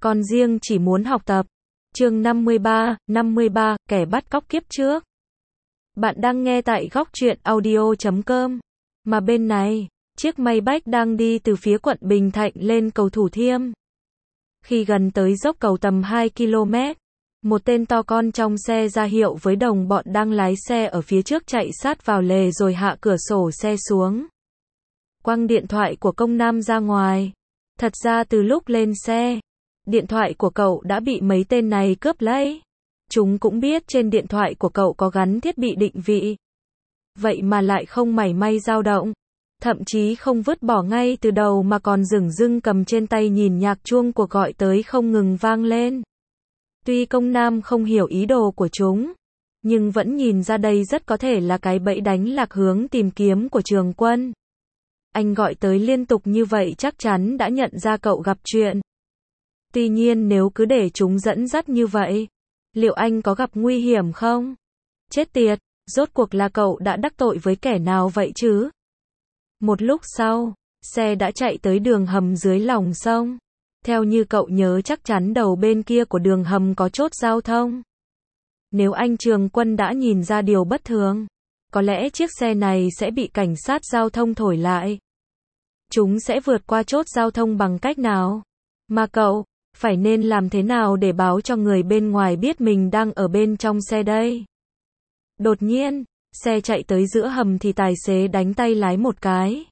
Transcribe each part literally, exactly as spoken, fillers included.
Con riêng chỉ muốn học tập. Chương năm mươi ba, năm mươi ba, kẻ bắt cóc kiếp trước. Bạn đang nghe tại góc truyện audio chấm com. Mà bên này, chiếc Maybach đang đi từ phía quận Bình Thạnh lên cầu Thủ Thiêm. Khi gần tới dốc cầu tầm hai ki lô mét, một tên to con trong xe ra hiệu với đồng bọn đang lái xe ở phía trước chạy sát vào lề rồi hạ cửa sổ xe xuống. Quăng điện thoại của công nam ra ngoài. Thật ra từ lúc lên xe, điện thoại của cậu đã bị mấy tên này cướp lấy. Chúng cũng biết trên điện thoại của cậu có gắn thiết bị định vị. Vậy mà lại không mảy may dao động. Thậm chí không vứt bỏ ngay từ đầu mà còn dửng dưng cầm trên tay nhìn nhạc chuông cuộc gọi tới không ngừng vang lên. Tuy công nam không hiểu ý đồ của chúng, nhưng vẫn nhìn ra đây rất có thể là cái bẫy đánh lạc hướng tìm kiếm của Trường Quân. Anh gọi tới liên tục như vậy chắc chắn đã nhận ra cậu gặp chuyện. Tuy nhiên nếu cứ để chúng dẫn dắt như vậy, liệu anh có gặp nguy hiểm không? Chết tiệt, rốt cuộc là cậu đã đắc tội với kẻ nào vậy chứ? Một lúc sau, xe đã chạy tới đường hầm dưới lòng sông. Theo như cậu nhớ chắc chắn đầu bên kia của đường hầm có chốt giao thông. Nếu anh Trường Quân đã nhìn ra điều bất thường, có lẽ chiếc xe này sẽ bị cảnh sát giao thông thổi lại. Chúng sẽ vượt qua chốt giao thông bằng cách nào? Mà cậu, phải nên làm thế nào để báo cho người bên ngoài biết mình đang ở bên trong xe đây? Đột nhiên, xe chạy tới giữa hầm thì tài xế đánh tay lái một cái.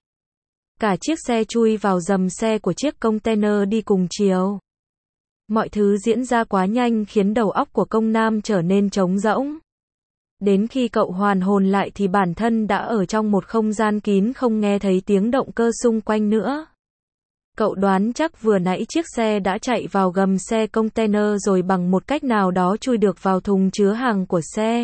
Cả chiếc xe chui vào dầm xe của chiếc container đi cùng chiều. Mọi thứ diễn ra quá nhanh khiến đầu óc của công nam trở nên trống rỗng. Đến khi cậu hoàn hồn lại thì bản thân đã ở trong một không gian kín không nghe thấy tiếng động cơ xung quanh nữa. Cậu đoán chắc vừa nãy chiếc xe đã chạy vào gầm xe container rồi bằng một cách nào đó chui được vào thùng chứa hàng của xe.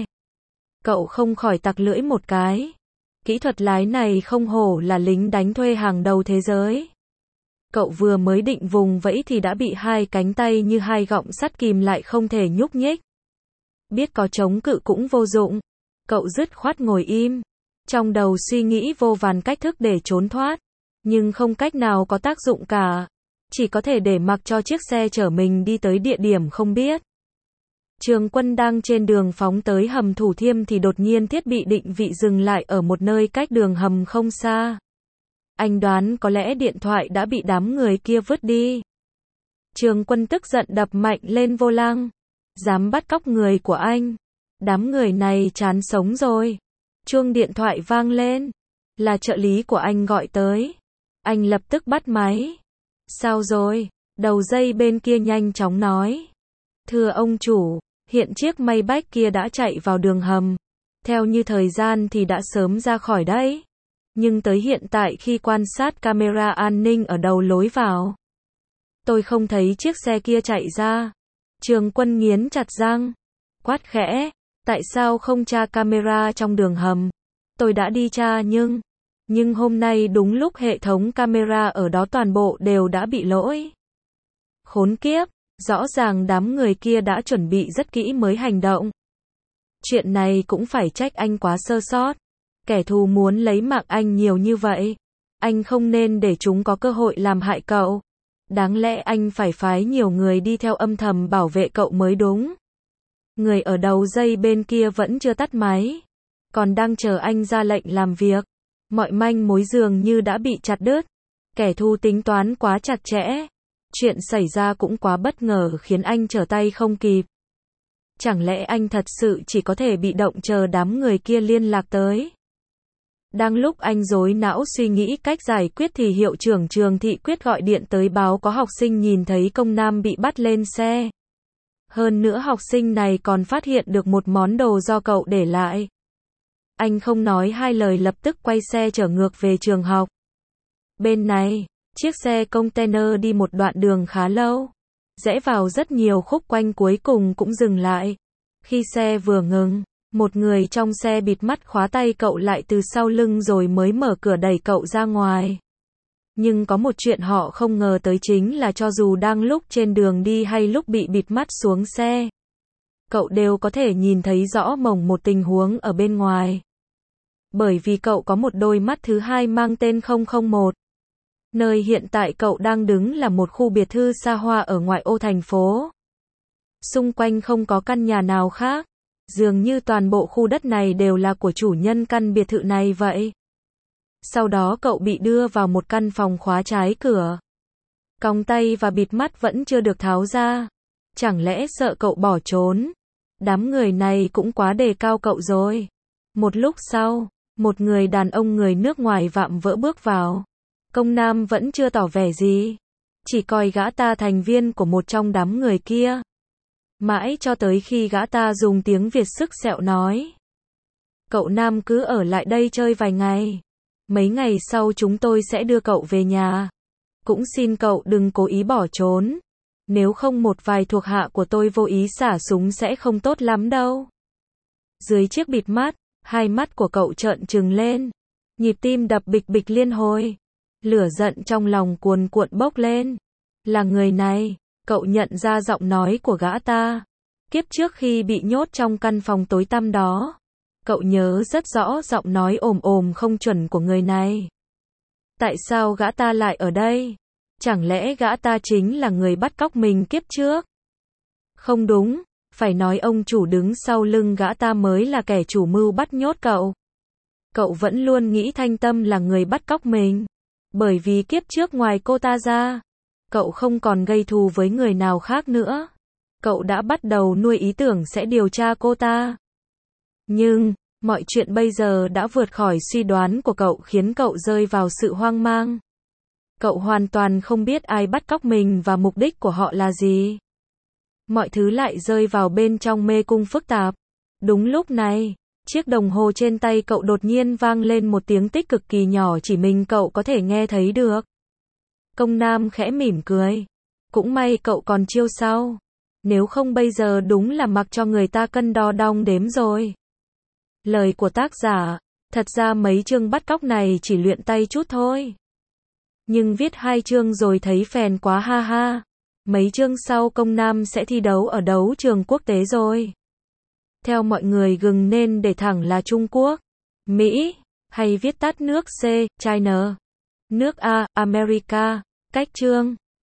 Cậu không khỏi tặc lưỡi một cái. Kỹ thuật lái này không hổ là lính đánh thuê hàng đầu thế giới. Cậu vừa mới định vùng vẫy thì đã bị hai cánh tay như hai gọng sắt kìm lại không thể nhúc nhích. Biết có chống cự cũng vô dụng. Cậu dứt khoát ngồi im. Trong đầu suy nghĩ vô vàn cách thức để trốn thoát. Nhưng không cách nào có tác dụng cả. Chỉ có thể để mặc cho chiếc xe chở mình đi tới địa điểm không biết. Trường Quân đang trên đường phóng tới hầm Thủ Thiêm thì đột nhiên thiết bị định vị dừng lại ở một nơi cách đường hầm không xa. Anh đoán có lẽ điện thoại đã bị đám người kia vứt đi. Trường Quân tức giận đập mạnh lên vô lăng. Dám bắt cóc người của anh. Đám người này chán sống rồi. Chuông điện thoại vang lên. Là trợ lý của anh gọi tới. Anh lập tức bắt máy. Sao rồi? Đầu dây bên kia nhanh chóng nói. Thưa ông chủ, hiện chiếc Maybach kia đã chạy vào đường hầm. Theo như thời gian thì đã sớm ra khỏi đấy. Nhưng tới hiện tại khi quan sát camera an ninh ở đầu lối vào, tôi không thấy chiếc xe kia chạy ra. Trường Quân nghiến chặt răng. Quát khẽ. Tại sao không tra camera trong đường hầm? Tôi đã đi tra nhưng... Nhưng hôm nay đúng lúc hệ thống camera ở đó toàn bộ đều đã bị lỗi. Khốn kiếp. Rõ ràng đám người kia đã chuẩn bị rất kỹ mới hành động. Chuyện này cũng phải trách anh quá sơ sót. Kẻ thù muốn lấy mạng anh nhiều như vậy. Anh không nên để chúng có cơ hội làm hại cậu. Đáng lẽ anh phải phái nhiều người đi theo âm thầm bảo vệ cậu mới đúng. Người ở đầu dây bên kia vẫn chưa tắt máy. Còn đang chờ anh ra lệnh làm việc. Mọi manh mối dường như đã bị chặt đứt. Kẻ thù tính toán quá chặt chẽ. Chuyện xảy ra cũng quá bất ngờ khiến anh trở tay không kịp. Chẳng lẽ anh thật sự chỉ có thể bị động chờ đám người kia liên lạc tới? Đang lúc anh rối não suy nghĩ cách giải quyết thì hiệu trưởng trường thị quyết gọi điện tới báo có học sinh nhìn thấy công nam bị bắt lên xe. Hơn nữa học sinh này còn phát hiện được một món đồ do cậu để lại. Anh không nói hai lời lập tức quay xe chở ngược về trường học. Bên này, chiếc xe container đi một đoạn đường khá lâu. Rẽ vào rất nhiều khúc quanh cuối cùng cũng dừng lại. Khi xe vừa ngừng, một người trong xe bịt mắt khóa tay cậu lại từ sau lưng rồi mới mở cửa đẩy cậu ra ngoài. Nhưng có một chuyện họ không ngờ tới chính là cho dù đang lúc trên đường đi hay lúc bị bịt mắt xuống xe, cậu đều có thể nhìn thấy rõ mồn một tình huống ở bên ngoài. Bởi vì cậu có một đôi mắt thứ hai mang tên không không một. Nơi hiện tại cậu đang đứng là một khu biệt thự xa hoa ở ngoại ô thành phố. Xung quanh không có căn nhà nào khác. Dường như toàn bộ khu đất này đều là của chủ nhân căn biệt thự này vậy. Sau đó cậu bị đưa vào một căn phòng khóa trái cửa. Còng tay và bịt mắt vẫn chưa được tháo ra. Chẳng lẽ sợ cậu bỏ trốn? Đám người này cũng quá đề cao cậu rồi. Một lúc sau, một người đàn ông người nước ngoài vạm vỡ bước vào. Công Nam vẫn chưa tỏ vẻ gì. Chỉ coi gã ta thành viên của một trong đám người kia. Mãi cho tới khi gã ta dùng tiếng Việt sức sẹo nói. Cậu Nam cứ ở lại đây chơi vài ngày. Mấy ngày sau chúng tôi sẽ đưa cậu về nhà. Cũng xin cậu đừng cố ý bỏ trốn. Nếu không một vài thuộc hạ của tôi vô ý xả súng sẽ không tốt lắm đâu. Dưới chiếc bịt mắt, hai mắt của cậu trợn trừng lên. Nhịp tim đập bịch bịch liên hồi. Lửa giận trong lòng cuồn cuộn bốc lên. Là người này, cậu nhận ra giọng nói của gã ta. Kiếp trước khi bị nhốt trong căn phòng tối tăm đó, cậu nhớ rất rõ giọng nói ồm ồm không chuẩn của người này. Tại sao gã ta lại ở đây? Chẳng lẽ gã ta chính là người bắt cóc mình kiếp trước? Không đúng, phải nói ông chủ đứng sau lưng gã ta mới là kẻ chủ mưu bắt nhốt cậu. Cậu vẫn luôn nghĩ Thanh Tâm là người bắt cóc mình. Bởi vì kiếp trước ngoài cô ta ra, cậu không còn gây thù với người nào khác nữa. Cậu đã bắt đầu nuôi ý tưởng sẽ điều tra cô ta. Nhưng, mọi chuyện bây giờ đã vượt khỏi suy đoán của cậu khiến cậu rơi vào sự hoang mang. Cậu hoàn toàn không biết ai bắt cóc mình và mục đích của họ là gì. Mọi thứ lại rơi vào bên trong mê cung phức tạp. Đúng lúc này, chiếc đồng hồ trên tay cậu đột nhiên vang lên một tiếng tích cực kỳ nhỏ chỉ mình cậu có thể nghe thấy được. Công Nam khẽ mỉm cười. Cũng may cậu còn chiêu sau. Nếu không bây giờ đúng là mặc cho người ta cân đo đong đếm rồi. Lời của tác giả, thật ra mấy chương bắt cóc này chỉ luyện tay chút thôi. Nhưng viết hai chương rồi thấy phèn quá ha ha. Mấy chương sau Công Nam sẽ thi đấu ở đấu trường quốc tế rồi. Theo mọi người gừng nên để thẳng là Trung Quốc, Mỹ, hay viết tắt nước C, China, nước A, America, cách chương.